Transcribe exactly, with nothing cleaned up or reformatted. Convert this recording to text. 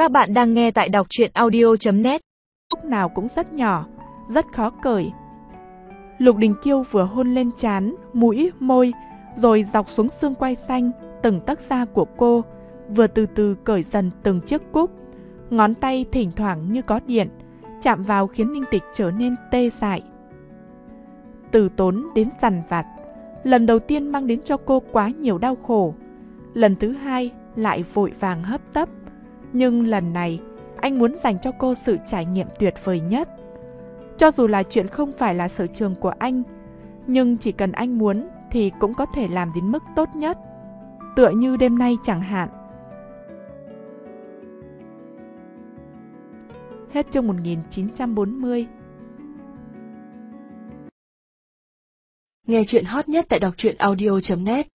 Các bạn đang nghe tại đọc truyện audio chấm net. Lúc nào cũng rất nhỏ, rất khó cởi. Lục Đình Kiêu vừa hôn lên trán, mũi, môi, rồi dọc xuống xương quai xanh, từng tấc da của cô, vừa từ từ cởi dần từng chiếc cúc. Ngón tay thỉnh thoảng như có điện, chạm vào khiến Ninh Tịch trở nên tê dại. Từ tốn đến dằn vặt, lần đầu tiên mang đến cho cô quá nhiều đau khổ. Lần thứ hai lại vội vàng hấp tấp. Nhưng lần này, anh muốn dành cho cô sự trải nghiệm tuyệt vời nhất. Cho dù là chuyện không phải là sở trường của anh, nhưng chỉ cần anh muốn thì cũng có thể làm đến mức tốt nhất. Tựa như đêm nay chẳng hạn. Hết chương một nghìn chín trăm bốn mươi. Nghe chuyện hot nhất tại đọc truyện audio chấm net.